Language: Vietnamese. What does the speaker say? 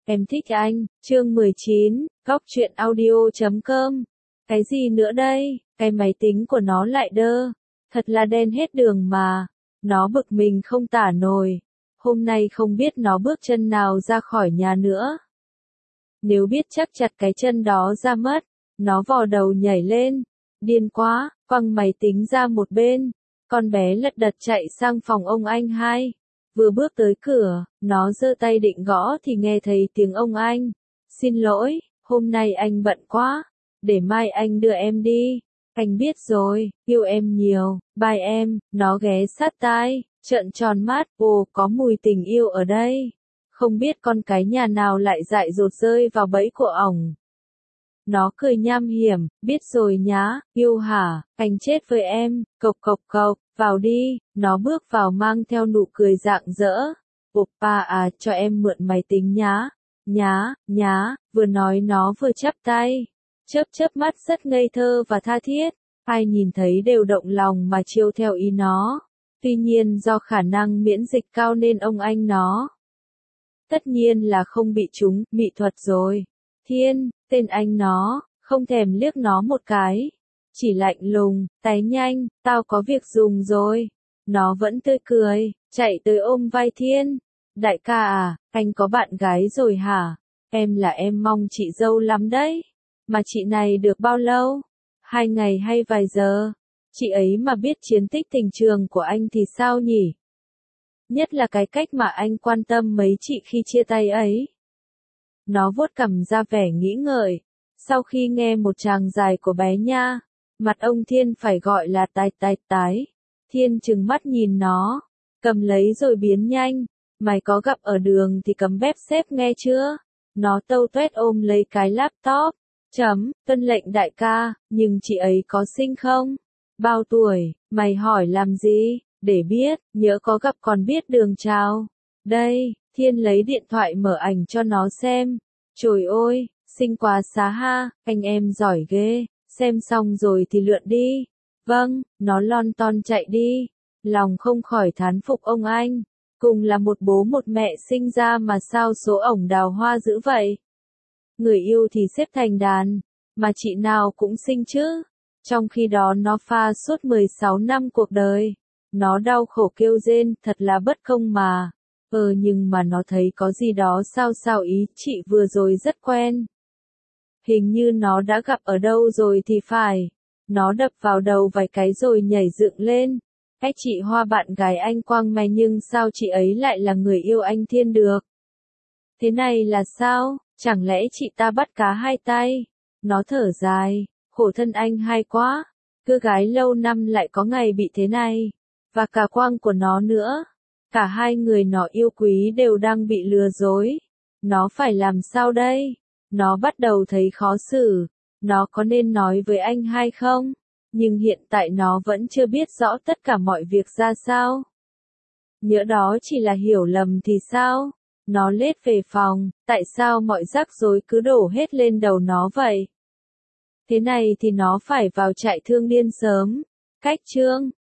Em thích anh, chương 19, góc truyện audio.com. Cái gì nữa đây, cái máy tính của nó lại đơ, thật là đen hết đường mà. Nó bực mình không tả nổi, hôm nay không biết nó bước chân nào ra khỏi nhà nữa. Nếu biết chắc chặt cái chân đó ra mất, nó vò đầu nhảy lên, điên quá, quăng máy tính ra một bên. Con bé lật đật chạy sang phòng ông anh hai. Vừa bước tới cửa, nó giơ tay định gõ thì nghe thấy tiếng ông anh. Xin lỗi, hôm nay anh bận quá, để mai anh đưa em đi. Anh biết rồi, yêu em nhiều, bye em. Nó ghé sát tai, trợn tròn mắt, ồ có mùi tình yêu ở đây. Không biết con cái nhà nào lại dại dột rơi vào bẫy của ổng. Nó cười nham hiểm, biết rồi nhá, yêu hả, anh chết với em, cộc cộc cộc, vào đi. Nó bước vào mang theo nụ cười rạng rỡ. Oppa à, cho em mượn máy tính nhá, nhá, vừa nói nó vừa chắp tay, chớp mắt rất ngây thơ và tha thiết, ai nhìn thấy đều động lòng mà chiêu theo ý nó. Tuy nhiên do khả năng miễn dịch cao nên ông anh nó tất nhiên là không bị trúng mỹ thuật rồi. Thiên, tên anh nó, không thèm liếc nó một cái, chỉ lạnh lùng, tái nhanh, tao có việc dùng rồi. Nó vẫn tươi cười, chạy tới ôm vai Thiên. Đại ca à, anh có bạn gái rồi hả? Em là em mong chị dâu lắm đấy. Mà chị này được bao lâu? 2 ngày hay vài giờ? Chị ấy mà biết chiến tích tình trường của anh thì sao nhỉ? Nhất là cái cách mà anh quan tâm mấy chị khi chia tay ấy. Nó vuốt cằm ra vẻ nghĩ ngợi. Sau khi nghe một tràng dài của bé nha, mặt ông Thiên phải gọi là tái. Thiên trừng mắt nhìn nó, cầm lấy rồi biến nhanh. Mày có gặp ở đường thì cấm bếp xếp nghe chưa? Nó tâu tuét ôm lấy cái laptop. Tuân lệnh đại ca, nhưng chị ấy có xinh không? Bao tuổi, mày hỏi làm gì? Để biết, nhỡ có gặp còn biết đường chào. Đây, Thiên lấy điện thoại mở ảnh cho nó xem. Trời ơi, xinh quá xá ha, anh em giỏi ghê, xem xong rồi thì lượn đi. Vâng, nó lon ton chạy đi. Lòng không khỏi thán phục ông anh. Cùng là một bố một mẹ sinh ra mà sao số ổng đào hoa dữ vậy? Người yêu thì xếp thành đàn, mà chị nào cũng xinh chứ. Trong khi đó nó pha suốt 16 năm cuộc đời. Nó đau khổ kêu rên, thật là bất công mà. Nhưng mà nó thấy có gì đó sao ý, chị vừa rồi rất quen. Hình như nó đã gặp ở đâu rồi thì phải. Nó đập vào đầu vài cái rồi nhảy dựng lên. Cái chị Hoa bạn gái anh Quang mà nhưng sao chị ấy lại là người yêu anh Thiên được? Thế này là sao? Chẳng lẽ chị ta bắt cá hai tay? Nó thở dài, khổ thân anh hai quá. Cưa gái lâu năm lại có ngày bị thế này. Và cả Quang của nó nữa. Cả hai người nó yêu quý đều đang bị lừa dối. Nó phải làm sao đây? Nó bắt đầu thấy khó xử. Nó có nên nói với anh hai không? Nhưng hiện tại nó vẫn chưa biết rõ tất cả mọi việc ra sao. Nhỡ đó chỉ là hiểu lầm thì sao? Nó lết về phòng, tại sao mọi rắc rối cứ đổ hết lên đầu nó vậy? Thế này thì nó phải vào trại thương điên sớm. Cách chương